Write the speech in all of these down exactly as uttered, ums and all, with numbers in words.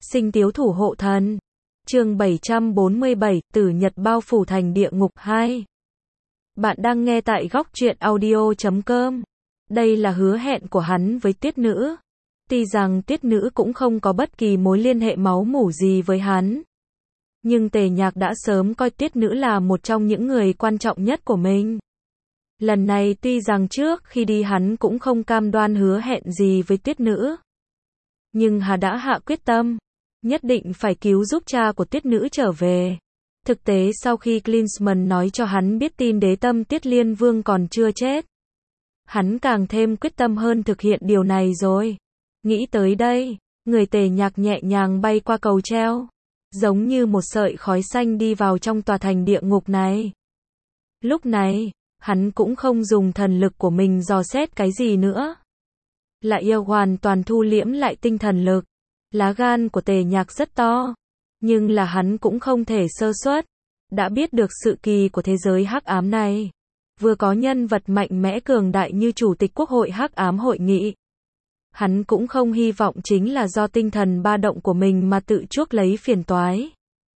Sinh tiếu thủ hộ thần. Chương bảy trăm bốn mươi bảy, Tử Nhật bao phủ thành địa ngục hai. Bạn đang nghe tại góc truyện audio chấm com. Đây là hứa hẹn của hắn với Tuyết Nữ. Tuy rằng Tuyết Nữ cũng không có bất kỳ mối liên hệ máu mủ gì với hắn. Nhưng Tề Nhạc đã sớm coi Tuyết Nữ là một trong những người quan trọng nhất của mình. Lần này tuy rằng trước khi đi hắn cũng không cam đoan hứa hẹn gì với Tuyết Nữ. Nhưng hắn đã hạ quyết tâm, nhất định phải cứu giúp cha của Tuyết Nữ trở về. Thực tế sau khi Klinsmann nói cho hắn biết tin Đế Tâm Tiết Liên Vương còn chưa chết, hắn càng thêm quyết tâm hơn thực hiện điều này rồi. Nghĩ tới đây, người Tề Nhạc nhẹ nhàng bay qua cầu treo, giống như một sợi khói xanh đi vào trong tòa thành địa ngục này. Lúc này, hắn cũng không dùng thần lực của mình dò xét cái gì nữa. Lại yêu hoàn toàn thu liễm lại tinh thần lực. Lá gan của Tề Nhạc rất to, nhưng là hắn cũng không thể sơ suất. Đã biết được sự kỳ của thế giới hắc ám này, vừa có nhân vật mạnh mẽ cường đại như Chủ tịch Quốc hội hắc ám hội nghị. Hắn cũng không hy vọng chính là do tinh thần ba động của mình mà tự chuốc lấy phiền toái.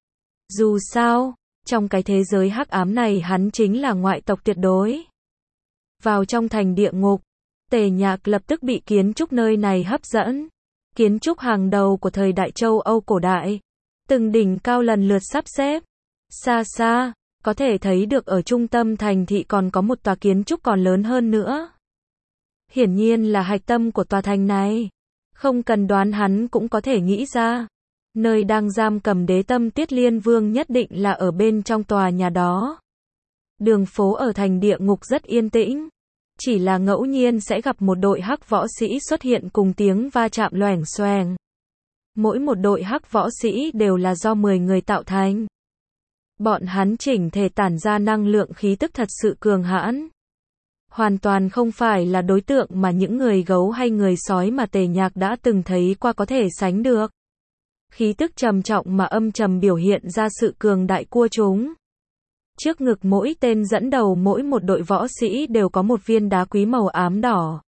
Dù sao, trong cái thế giới hắc ám này hắn chính là ngoại tộc tuyệt đối. Vào trong thành địa ngục, Tề Nhạc lập tức bị kiến trúc nơi này hấp dẫn. Kiến trúc hàng đầu của thời đại châu Âu cổ đại. Từng đỉnh cao lần lượt sắp xếp. Xa xa, có thể thấy được ở trung tâm thành thị còn có một tòa kiến trúc còn lớn hơn nữa. Hiển nhiên là hạch tâm của tòa thành này. Không cần đoán hắn cũng có thể nghĩ ra. Nơi đang giam cầm Đế Tâm Tiết Liên Vương nhất định là ở bên trong tòa nhà đó. Đường phố ở thành địa ngục rất yên tĩnh. Chỉ là ngẫu nhiên sẽ gặp một đội hắc võ sĩ xuất hiện cùng tiếng va chạm loẻng xoẻng. Mỗi một đội hắc võ sĩ đều là do mười người tạo thành. Bọn hắn chỉnh thể tản ra năng lượng khí tức thật sự cường hãn. Hoàn toàn không phải là đối tượng mà những người gấu hay người sói mà Tề Nhạc đã từng thấy qua có thể sánh được. Khí tức trầm trọng mà âm trầm biểu hiện ra sự cường đại của chúng. Trước ngực mỗi tên dẫn đầu mỗi một đội võ sĩ đều có một viên đá quý màu ám đỏ.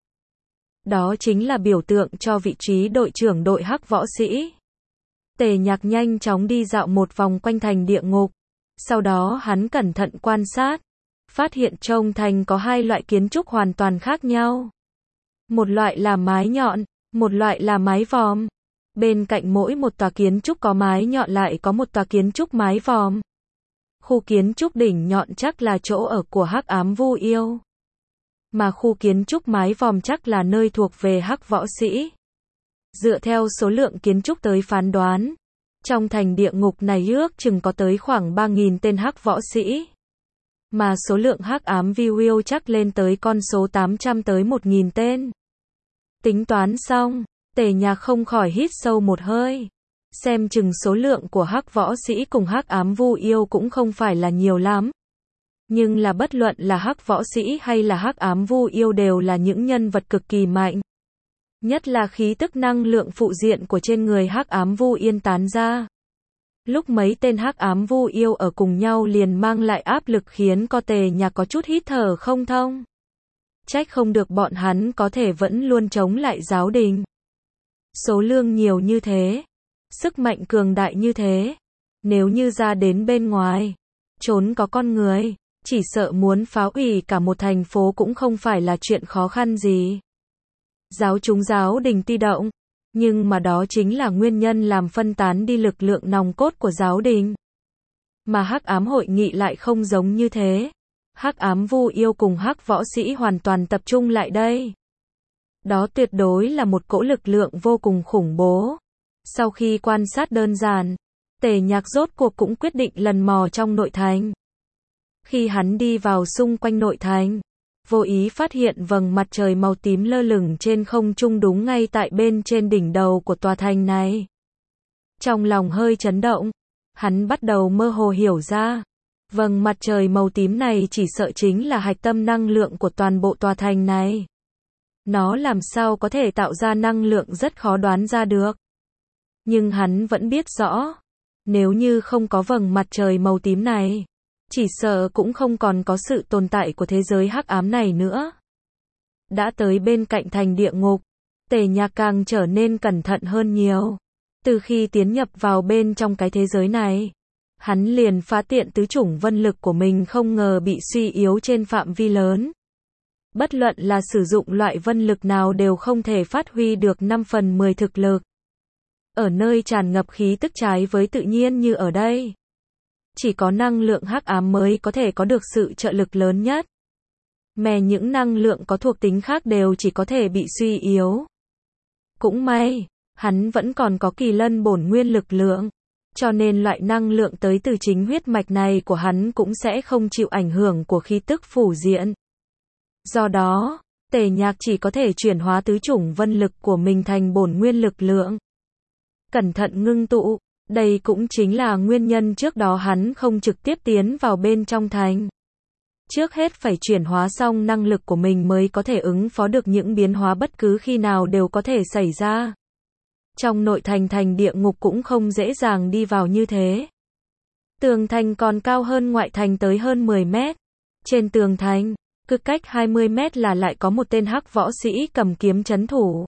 Đó chính là biểu tượng cho vị trí đội trưởng đội hắc võ sĩ. Tề Nhạc nhanh chóng đi dạo một vòng quanh thành địa ngục. Sau đó hắn cẩn thận quan sát. Phát hiện trong thành có hai loại kiến trúc hoàn toàn khác nhau. Một loại là mái nhọn, một loại là mái vòm. Bên cạnh mỗi một tòa kiến trúc có mái nhọn lại có một tòa kiến trúc mái vòm. Khu kiến trúc đỉnh nhọn chắc là chỗ ở của hắc ám vu yêu. Mà khu kiến trúc mái vòm chắc là nơi thuộc về hắc võ sĩ. Dựa theo số lượng kiến trúc tới phán đoán, trong thành địa ngục này ước chừng có tới khoảng ba nghìn tên hắc võ sĩ. Mà số lượng hắc ám vu yêu chắc lên tới con số tám trăm tới một nghìn tên. Tính toán xong, Tề Nhạc không khỏi hít sâu một hơi. Xem chừng số lượng của hắc võ sĩ cùng hắc ám vu yêu cũng không phải là nhiều lắm. Nhưng là bất luận là hắc võ sĩ hay là hắc ám vu yêu đều là những nhân vật cực kỳ mạnh. Nhất là khí tức năng lượng phụ diện của trên người hắc ám vu yên tán ra. Lúc mấy tên hắc ám vu yêu ở cùng nhau liền mang lại áp lực khiến có Tề Nhạc có chút hít thở không thông. Trách không được bọn hắn có thể vẫn luôn chống lại giáo đình. Số lượng nhiều như thế. Sức mạnh cường đại như thế, nếu như ra đến bên ngoài, trốn có con người, chỉ sợ muốn phá hủy cả một thành phố cũng không phải là chuyện khó khăn gì. Giáo chúng giáo đình tuy động, nhưng mà đó chính là nguyên nhân làm phân tán đi lực lượng nòng cốt của giáo đình. Mà hắc ám hội nghị lại không giống như thế. Hắc ám vu yêu cùng hắc võ sĩ hoàn toàn tập trung lại đây. Đó tuyệt đối là một cỗ lực lượng vô cùng khủng bố. Sau khi quan sát đơn giản, Tề Nhạc rốt cuộc cũng quyết định lần mò trong nội thành. Khi hắn đi vào xung quanh nội thành, vô ý phát hiện vầng mặt trời màu tím lơ lửng trên không trung đúng ngay tại bên trên đỉnh đầu của tòa thành này. Trong lòng hơi chấn động, hắn bắt đầu mơ hồ hiểu ra, vầng mặt trời màu tím này chỉ sợ chính là hạch tâm năng lượng của toàn bộ tòa thành này. Nó làm sao có thể tạo ra năng lượng rất khó đoán ra được. Nhưng hắn vẫn biết rõ, nếu như không có vầng mặt trời màu tím này, chỉ sợ cũng không còn có sự tồn tại của thế giới hắc ám này nữa. Đã tới bên cạnh thành địa ngục, Tề Nhạc càng trở nên cẩn thận hơn nhiều. Từ khi tiến nhập vào bên trong cái thế giới này, hắn liền phá tiện tứ chủng vân lực của mình không ngờ bị suy yếu trên phạm vi lớn. Bất luận là sử dụng loại vân lực nào đều không thể phát huy được năm phần mười thực lực. Ở nơi tràn ngập khí tức trái với tự nhiên như ở đây, chỉ có năng lượng hắc ám mới có thể có được sự trợ lực lớn nhất. Mà những năng lượng có thuộc tính khác đều chỉ có thể bị suy yếu. Cũng may, hắn vẫn còn có kỳ lân bổn nguyên lực lượng, cho nên loại năng lượng tới từ chính huyết mạch này của hắn cũng sẽ không chịu ảnh hưởng của khí tức phủ diện. Do đó, Tề Nhạc chỉ có thể chuyển hóa tứ chủng vân lực của mình thành bổn nguyên lực lượng. Cẩn thận ngưng tụ, đây cũng chính là nguyên nhân trước đó hắn không trực tiếp tiến vào bên trong thành. Trước hết phải chuyển hóa xong năng lực của mình mới có thể ứng phó được những biến hóa bất cứ khi nào đều có thể xảy ra. Trong nội thành thành địa ngục cũng không dễ dàng đi vào như thế. Tường thành còn cao hơn ngoại thành tới hơn mười mét. Trên tường thành, cứ cách hai mươi mét là lại có một tên hắc võ sĩ cầm kiếm trấn thủ.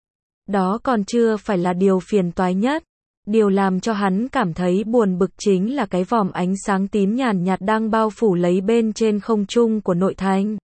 Đó còn chưa phải là điều phiền toái nhất. Điều làm cho hắn cảm thấy buồn bực chính là cái vòm ánh sáng tím nhàn nhạt đang bao phủ lấy bên trên không trung của nội thành.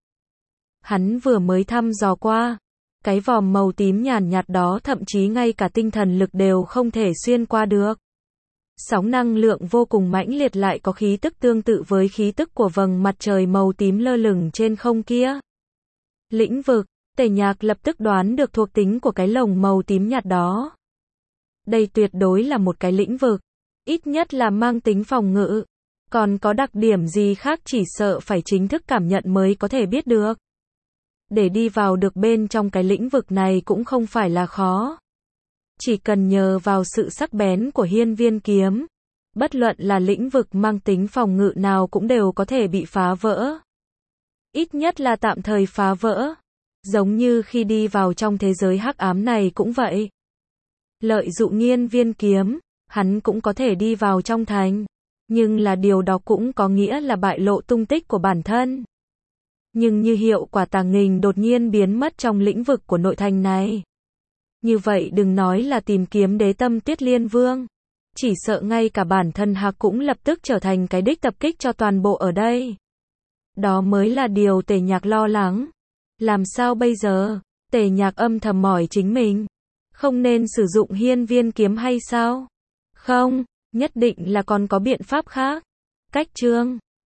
Hắn vừa mới thăm dò qua, cái vòm màu tím nhàn nhạt đó thậm chí ngay cả tinh thần lực đều không thể xuyên qua được. Sóng năng lượng vô cùng mãnh liệt lại có khí tức tương tự với khí tức của vầng mặt trời màu tím lơ lửng trên không kia. Lĩnh vực, Tề Nhạc lập tức đoán được thuộc tính của cái lồng màu tím nhạt đó. Đây tuyệt đối là một cái lĩnh vực, ít nhất là mang tính phòng ngự. Còn có đặc điểm gì khác chỉ sợ phải chính thức cảm nhận mới có thể biết được. Để đi vào được bên trong cái lĩnh vực này cũng không phải là khó. Chỉ cần nhờ vào sự sắc bén của hiên viên kiếm, bất luận là lĩnh vực mang tính phòng ngự nào cũng đều có thể bị phá vỡ. Ít nhất là tạm thời phá vỡ. Giống như khi đi vào trong thế giới hắc ám này cũng vậy. Lợi dụng hiên viên kiếm, hắn cũng có thể đi vào trong thành. Nhưng là điều đó cũng có nghĩa là bại lộ tung tích của bản thân. Nhưng như hiệu quả tàng hình đột nhiên biến mất trong lĩnh vực của nội thành này. Như vậy đừng nói là tìm kiếm đế tâm Tuyết Liên Vương. Chỉ sợ ngay cả bản thân Hạc cũng lập tức trở thành cái đích tập kích cho toàn bộ ở đây. Đó mới là điều Tề Nhạc lo lắng. Làm sao bây giờ? Tề Nhạc âm thầm mỏi chính mình. Không nên sử dụng hiên viên kiếm hay sao? Không, nhất định là còn có biện pháp khác. Cách chương